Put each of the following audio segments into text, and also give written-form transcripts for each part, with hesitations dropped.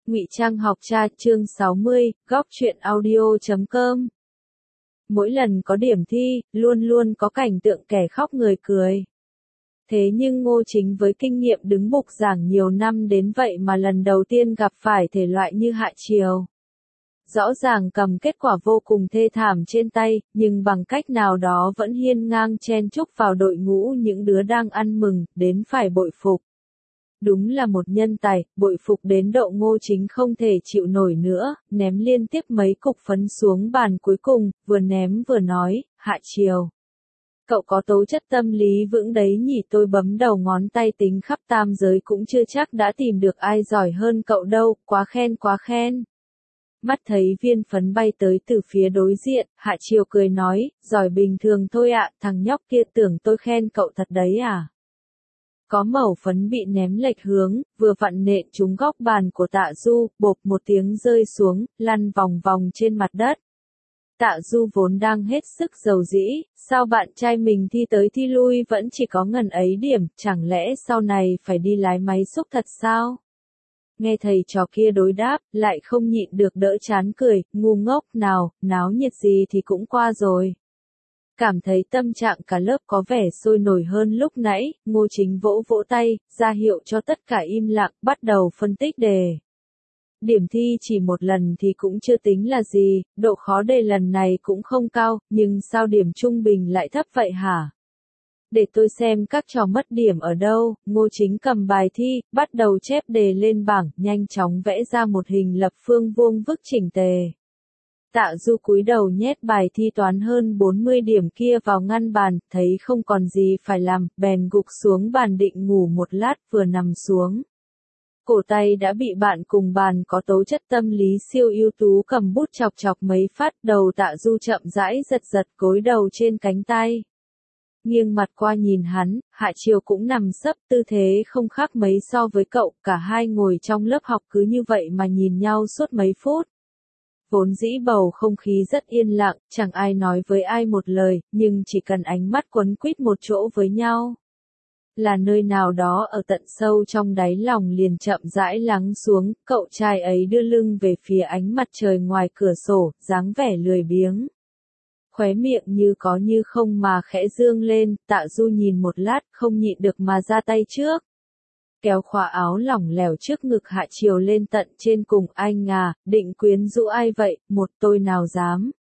Ngụy Trang học cha chương 60, góc truyện audio.com. Mỗi lần có điểm thi, luôn luôn có cảnh tượng kẻ khóc người cười. Thế nhưng Ngô Chính với kinh nghiệm đứng bục giảng nhiều năm đến vậy mà lần đầu tiên gặp phải thể loại như Hạ Triều. Rõ ràng cầm kết quả vô cùng thê thảm trên tay, nhưng bằng cách nào đó vẫn hiên ngang chen chúc vào đội ngũ những đứa đang ăn mừng, đến phải bội phục. Đúng là một nhân tài, bội phục đến độ Ngô Chính không thể chịu nổi nữa, ném liên tiếp mấy cục phấn xuống bàn cuối cùng, vừa ném vừa nói, Hạ Triều. Cậu có tố chất tâm lý vững đấy nhỉ, tôi bấm đầu ngón tay tính khắp tam giới cũng chưa chắc đã tìm được ai giỏi hơn cậu đâu, quá khen quá khen. Mắt thấy viên phấn bay tới từ phía đối diện, Hạ Triều cười nói, giỏi bình thường thôi ạ, thằng nhóc kia tưởng tôi khen cậu thật đấy à. Có mẩu phấn bị ném lệch hướng, vừa vặn nện trúng góc bàn của Tạ Du, bộp một tiếng rơi xuống, lăn vòng vòng trên mặt đất. Tạ Du vốn đang hết sức giàu dĩ, sao bạn trai mình thi tới thi lui vẫn chỉ có ngần ấy điểm, chẳng lẽ sau này phải đi lái máy xúc thật sao? Nghe thầy trò kia đối đáp, lại không nhịn được đỡ chán cười, ngu ngốc nào, náo nhiệt gì thì cũng qua rồi. Cảm thấy tâm trạng cả lớp có vẻ sôi nổi hơn lúc nãy, Ngô Chính vỗ vỗ tay, ra hiệu cho tất cả im lặng, bắt đầu phân tích đề. Điểm thi chỉ một lần thì cũng chưa tính là gì, độ khó đề lần này cũng không cao, nhưng sao điểm trung bình lại thấp vậy hả? Để tôi xem các trò mất điểm ở đâu, Ngô Chính cầm bài thi, bắt đầu chép đề lên bảng, nhanh chóng vẽ ra một hình lập phương vuông vức chỉnh tề. Tạ Du cúi đầu nhét bài thi toán hơn 40 điểm kia vào ngăn bàn, thấy không còn gì phải làm, bèn gục xuống bàn định ngủ một lát, vừa nằm xuống. Cổ tay đã bị bạn cùng bàn có tố chất tâm lý siêu ưu tú cầm bút chọc chọc mấy phát, đầu Tạ Du chậm rãi giật giật gối đầu trên cánh tay. Nghiêng mặt qua nhìn hắn, Hạ Triều cũng nằm sấp, tư thế không khác mấy so với cậu, cả hai ngồi trong lớp học cứ như vậy mà nhìn nhau suốt mấy phút. Vốn dĩ bầu không khí rất yên lặng, chẳng ai nói với ai một lời, nhưng chỉ cần ánh mắt quấn quýt một chỗ với nhau. Là nơi nào đó ở tận sâu trong đáy lòng liền chậm rãi lắng xuống, cậu trai ấy đưa lưng về phía ánh mặt trời ngoài cửa sổ, dáng vẻ lười biếng. Khóe miệng như có như không mà khẽ dương lên, Tạ Du nhìn một lát, không nhịn được mà ra tay trước. Kéo khóa áo lỏng lẻo trước ngực Hạ Triều lên tận trên cùng, anh à, định quyến rũ ai vậy, một tôi nào dám.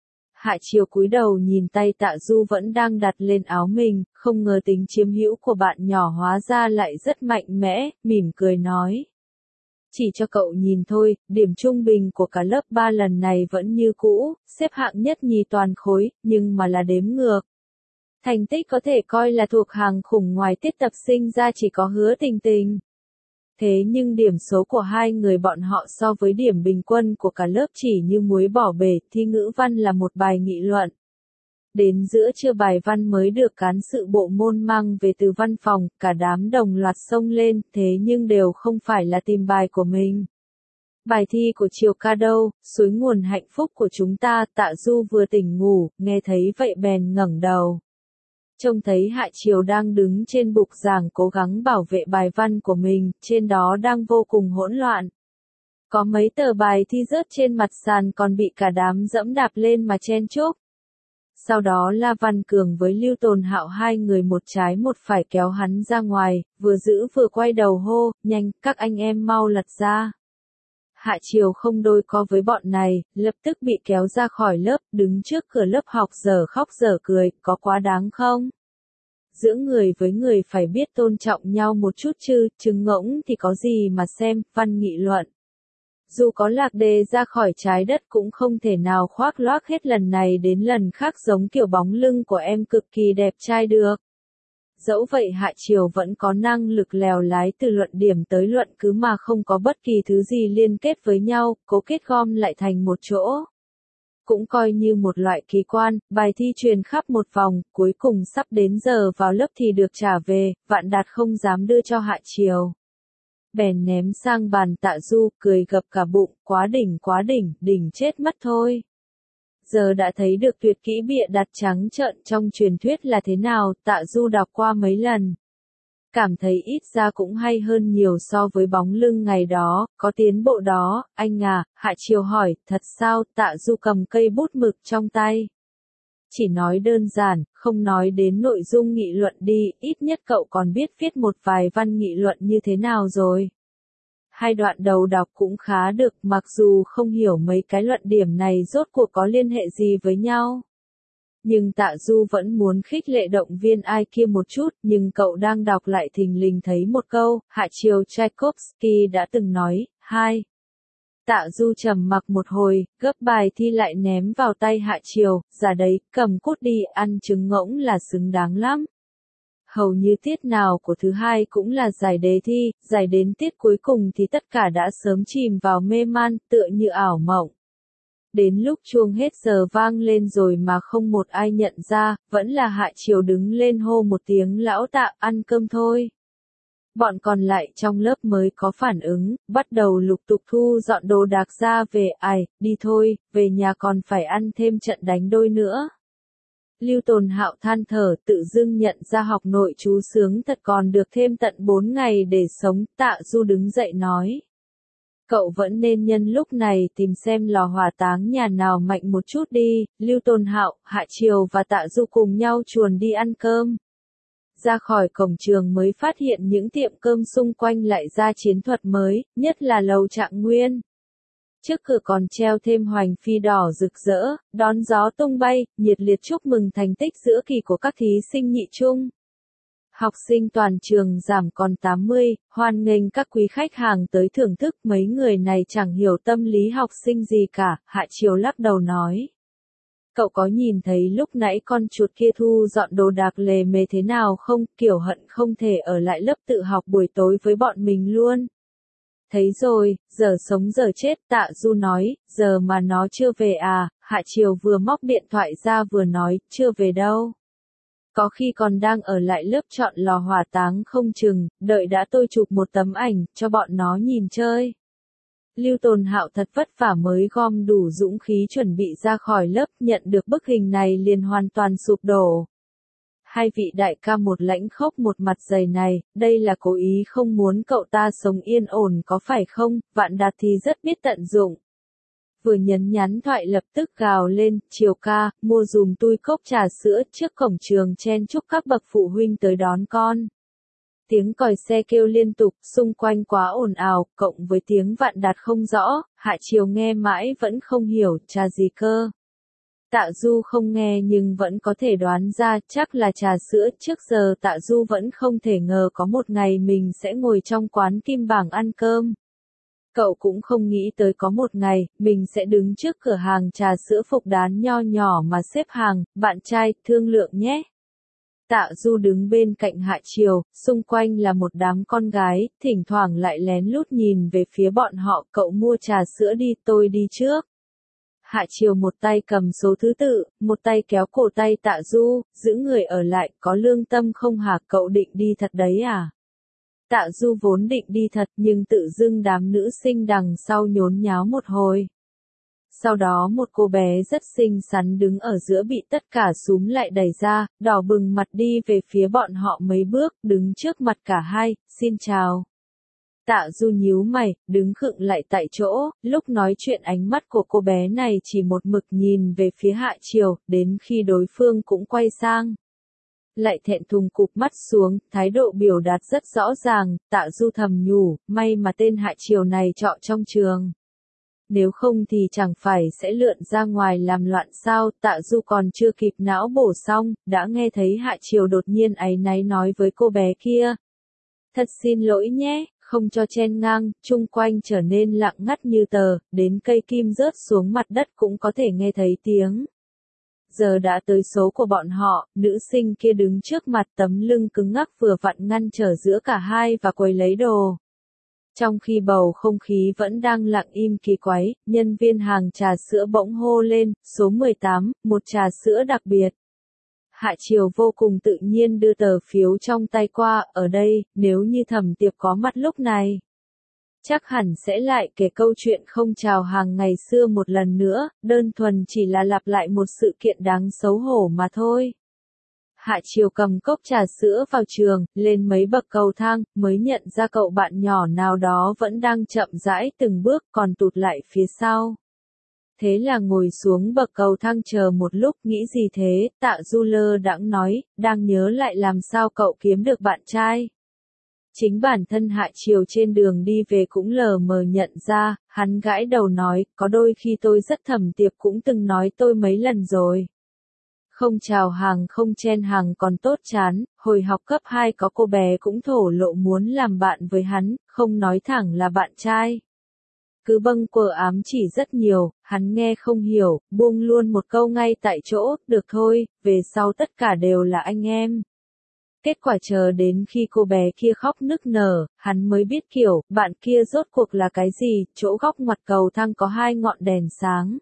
Hạ Triều cúi đầu nhìn tay Tạ Du vẫn đang đặt lên áo mình, không ngờ tính chiếm hữu của bạn nhỏ hóa ra lại rất mạnh mẽ, mỉm cười nói. Chỉ cho cậu nhìn thôi, điểm trung bình của cả lớp 3 lần này vẫn như cũ, xếp hạng nhất nhì toàn khối, nhưng mà là đếm ngược. Thành tích có thể coi là thuộc hàng khủng, ngoài tiết tập sinh ra chỉ có Hứa Tình Tình. Thế nhưng điểm số của hai người bọn họ so với điểm bình quân của cả lớp chỉ như muối bỏ bể, thi ngữ văn là một bài nghị luận. Đến giữa trưa bài văn mới được cán sự bộ môn mang về từ văn phòng, cả đám đồng loạt xông lên, thế nhưng đều không phải là tìm bài của mình. Bài thi của Triều ca đâu, suối nguồn hạnh phúc của chúng ta. Tạ Du vừa tỉnh ngủ, nghe thấy vậy bèn ngẩng đầu. Trông thấy Hạ Triều đang đứng trên bục giảng cố gắng bảo vệ bài văn của mình, trên đó đang vô cùng hỗn loạn. Có mấy tờ bài thi rớt trên mặt sàn còn bị cả đám dẫm đạp lên mà chen chúc. Sau đó La Văn Cường với Lưu Tồn Hạo hai người một trái một phải kéo hắn ra ngoài, vừa giữ vừa quay đầu hô, nhanh, các anh em mau lật ra. Hạ Triều không đôi co với bọn này, lập tức bị kéo ra khỏi lớp, đứng trước cửa lớp học dở khóc dở cười, có quá đáng không? Giữa người với người phải biết tôn trọng nhau một chút chứ, trứng ngỗng thì có gì mà xem, văn nghị luận. Dù có lạc đề ra khỏi trái đất cũng không thể nào khoác loác hết lần này đến lần khác giống kiểu bóng lưng của em cực kỳ đẹp trai được. Dẫu vậy Hạ Triều vẫn có năng lực lèo lái từ luận điểm tới luận cứ mà không có bất kỳ thứ gì liên kết với nhau, cố kết gom lại thành một chỗ. Cũng coi như một loại kỳ quan, bài thi truyền khắp một vòng, cuối cùng sắp đến giờ vào lớp thì được trả về, Vạn Đạt không dám đưa cho Hạ Triều. Bèn ném sang bàn Tạ Du, cười gập cả bụng, quá đỉnh, đỉnh chết mất thôi. Giờ đã thấy được tuyệt kỹ bịa đặt trắng trợn trong truyền thuyết là thế nào, Tạ Du đọc qua mấy lần. Cảm thấy ít ra cũng hay hơn nhiều so với bóng lưng ngày đó, có tiến bộ đó, anh à, Hạ Chiều hỏi, thật sao, Tạ Du cầm cây bút mực trong tay. Chỉ nói đơn giản, không nói đến nội dung nghị luận đi, ít nhất cậu còn biết viết một vài văn nghị luận như thế nào rồi. Hai đoạn đầu đọc cũng khá được, mặc dù không hiểu mấy cái luận điểm này rốt cuộc có liên hệ gì với nhau. Nhưng Tạ Du vẫn muốn khích lệ động viên ai kia một chút, nhưng cậu đang đọc lại thình lình thấy một câu, Hạ Chiều Tchaikovsky đã từng nói, hai. Tạ Du trầm mặc một hồi, gấp bài thi lại ném vào tay Hạ Chiều, ra đấy, cầm cút đi, ăn trứng ngỗng là xứng đáng lắm. Hầu như tiết nào của thứ hai cũng là giải đề thi, giải đến tiết cuối cùng thì tất cả đã sớm chìm vào mê man, tựa như ảo mộng. Đến lúc chuông hết giờ vang lên rồi mà không một ai nhận ra, vẫn là Hạ Chiều đứng lên hô một tiếng lão Tạ, ăn cơm thôi. Bọn còn lại trong lớp mới có phản ứng, bắt đầu lục tục thu dọn đồ đạc ra về, ai, đi thôi, về nhà còn phải ăn thêm trận đánh đôi nữa. Lưu Tồn Hạo than thở, tự dưng nhận ra học nội chú sướng thật, còn được thêm tận 4 ngày để sống. Tạ Du đứng dậy nói. Cậu vẫn nên nhân lúc này tìm xem lò hỏa táng nhà nào mạnh một chút đi. Lưu Tồn Hạo, Hạ Chiều và Tạ Du cùng nhau chuồn đi ăn cơm. Ra khỏi cổng trường mới phát hiện những tiệm cơm xung quanh lại ra chiến thuật mới, nhất là lầu Trạng Nguyên. Trước cửa còn treo thêm hoành phi đỏ rực rỡ, đón gió tung bay, nhiệt liệt chúc mừng thành tích giữa kỳ của các thí sinh nhị trung. Học sinh toàn trường giảm còn 80, hoan nghênh các quý khách hàng tới thưởng thức, mấy người này chẳng hiểu tâm lý học sinh gì cả, Hạ Chiều lắc đầu nói. Cậu có nhìn thấy lúc nãy con chuột kia thu dọn đồ đạc lề mề thế nào không, kiểu hận không thể ở lại lớp tự học buổi tối với bọn mình luôn. Thấy rồi, giờ sống giờ chết, Tạ Du nói, giờ mà nó chưa về à, Hạ Chiều vừa móc điện thoại ra vừa nói, chưa về đâu. Có khi còn đang ở lại lớp chọn lò hỏa táng không chừng, đợi đã tôi chụp một tấm ảnh, cho bọn nó nhìn chơi. Lưu Tồn Hạo thật vất vả mới gom đủ dũng khí chuẩn bị ra khỏi lớp, nhận được bức hình này liền hoàn toàn sụp đổ. Hai vị đại ca một lãnh khốc một mặt dày này, đây là cố ý không muốn cậu ta sống yên ổn có phải không, Vạn Đạt thì rất biết tận dụng. Vừa nhắn thoại lập tức gào lên, Chiều ca, mua dùm tui cốc trà sữa, trước cổng trường chen chúc các bậc phụ huynh tới đón con. Tiếng còi xe kêu liên tục, xung quanh quá ồn ào, cộng với tiếng Vạn Đạt không rõ, Hạ Chiều nghe mãi vẫn không hiểu, trà gì cơ. Tạ Du không nghe nhưng vẫn có thể đoán ra, chắc là trà sữa, trước giờ Tạ Du vẫn không thể ngờ có một ngày mình sẽ ngồi trong quán Kim Bảng ăn cơm. Cậu cũng không nghĩ tới có một ngày, mình sẽ đứng trước cửa hàng trà sữa phục đán nho nhỏ mà xếp hàng, bạn trai, thương lượng nhé. Tạ Du đứng bên cạnh Hạ Chiều, xung quanh là một đám con gái, thỉnh thoảng lại lén lút nhìn về phía bọn họ, cậu mua trà sữa đi, tôi đi trước. Hạ Chiều một tay cầm số thứ tự, một tay kéo cổ tay Tạ Du, giữ người ở lại, có lương tâm không hả, cậu định đi thật đấy à? Tạ Du vốn định đi thật nhưng tự dưng đám nữ sinh đằng sau nhốn nháo một hồi. Sau đó một cô bé rất xinh xắn đứng ở giữa bị tất cả xúm lại đẩy ra, đỏ bừng mặt đi về phía bọn họ mấy bước, đứng trước mặt cả hai, xin chào. Tạ Du nhíu mày, đứng khựng lại tại chỗ, lúc nói chuyện ánh mắt của cô bé này chỉ một mực nhìn về phía Hạ Chiều, đến khi đối phương cũng quay sang. Lại thẹn thùng cụp mắt xuống, thái độ biểu đạt rất rõ ràng, Tạ Du thầm nhủ, may mà tên Hạ Chiều này trọ trong trường. Nếu không thì chẳng phải sẽ lượn ra ngoài làm loạn sao, Tạ Du còn chưa kịp não bổ xong, đã nghe thấy Hạ Chiều đột nhiên áy náy nói với cô bé kia. Thật xin lỗi nhé, không cho chen ngang, chung quanh trở nên lặng ngắt như tờ, đến cây kim rớt xuống mặt đất cũng có thể nghe thấy tiếng. Giờ đã tới số của bọn họ, nữ sinh kia đứng trước mặt tấm lưng cứng ngắc vừa vặn ngăn trở giữa cả hai và quầy lấy đồ. Trong khi bầu không khí vẫn đang lặng im kỳ quái, nhân viên hàng trà sữa bỗng hô lên, số 18, một trà sữa đặc biệt. Hạ Chiều vô cùng tự nhiên đưa tờ phiếu trong tay qua, ở đây, nếu như Thẩm Tiệp có mặt lúc này. Chắc hẳn sẽ lại kể câu chuyện không chào hàng ngày xưa một lần nữa, đơn thuần chỉ là lặp lại một sự kiện đáng xấu hổ mà thôi. Hạ Chiều cầm cốc trà sữa vào trường, lên mấy bậc cầu thang, mới nhận ra cậu bạn nhỏ nào đó vẫn đang chậm rãi từng bước còn tụt lại phía sau. Thế là ngồi xuống bậc cầu thang chờ một lúc, nghĩ gì thế, Tạ Du lơ đãng nói, đang nhớ lại làm sao cậu kiếm được bạn trai. Chính bản thân Hạ Chiều trên đường đi về cũng lờ mờ nhận ra, hắn gãi đầu nói, có đôi khi tôi rất thầm tiệp cũng từng nói tôi mấy lần rồi. Không chào hàng không chen hàng còn tốt chán, hồi học cấp 2 có cô bé cũng thổ lộ muốn làm bạn với hắn, không nói thẳng là bạn trai. Cứ bâng quơ ám chỉ rất nhiều, hắn nghe không hiểu, buông luôn một câu ngay tại chỗ, được thôi, về sau tất cả đều là anh em. Kết quả chờ đến khi cô bé kia khóc nức nở, hắn mới biết kiểu, bạn kia rốt cuộc là cái gì, chỗ góc ngoặt cầu thang có 2 ngọn đèn sáng.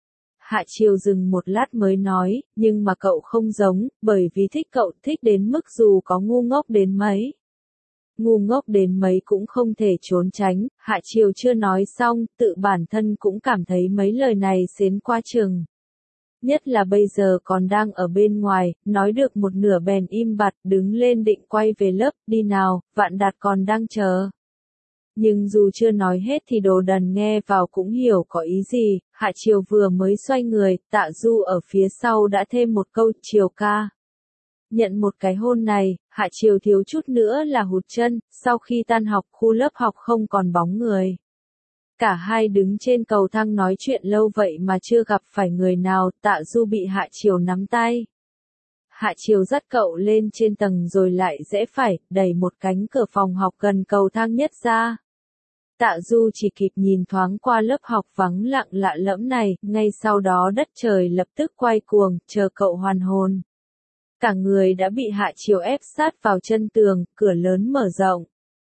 Hạ Chiều dừng một lát mới nói, nhưng mà cậu không giống, bởi vì thích cậu thích đến mức dù có ngu ngốc đến mấy. Ngu ngốc đến mấy cũng không thể trốn tránh, Hạ Chiều chưa nói xong, tự bản thân cũng cảm thấy mấy lời này xến qua chừng. Nhất là bây giờ còn đang ở bên ngoài, nói được một nửa bèn im bặt, đứng lên định quay về lớp, đi nào, Vạn Đạt còn đang chờ. Nhưng dù chưa nói hết thì Đồ Đần nghe vào cũng hiểu có ý gì, Hạ Chiều vừa mới xoay người, Tạ Du ở phía sau đã thêm một câu, Chiều ca. Nhận một cái hôn này, Hạ Chiều thiếu chút nữa là hụt chân, sau khi tan học khu lớp học không còn bóng người. Cả hai đứng trên cầu thang nói chuyện lâu vậy mà chưa gặp phải người nào, Tạ Du bị Hạ Chiều nắm tay. Hạ Chiều dắt cậu lên trên tầng rồi lại rẽ phải, đẩy một cánh cửa phòng học gần cầu thang nhất ra. Tạ Du chỉ kịp nhìn thoáng qua lớp học vắng lặng lạ lẫm này, ngay sau đó đất trời lập tức quay cuồng, chờ cậu hoàn hồn. Cả người đã bị Hạ Chiều ép sát vào chân tường, cửa lớn mở rộng.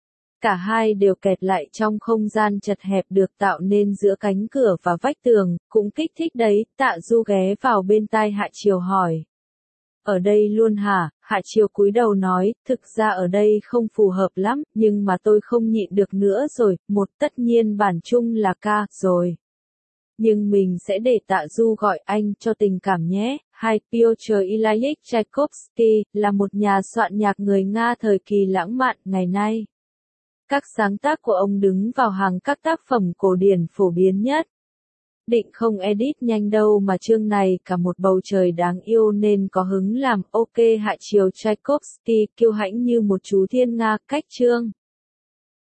Cả hai đều kẹt lại trong không gian chật hẹp được tạo nên giữa cánh cửa và vách tường, cũng kích thích đấy, Tạ Du ghé vào bên tai Hạ Chiều hỏi. Ở đây luôn hả? Hạ Chiều cúi đầu nói, thực ra ở đây không phù hợp lắm, nhưng mà tôi không nhịn được nữa rồi, một tất nhiên bản chung là ca, rồi. Nhưng mình sẽ để Tạ Du gọi anh cho tình cảm nhé. Hai, Piotr Ilyich Tchaikovsky, là một nhà soạn nhạc người Nga thời kỳ lãng mạn ngày nay. Các sáng tác của ông đứng vào hàng các tác phẩm cổ điển phổ biến nhất. Định không edit nhanh đâu mà chương này cả một bầu trời đáng yêu nên có hứng làm ok. Hạ Chiều Tchaikovsky kiêu hãnh như một chú thiên Nga, cách chương.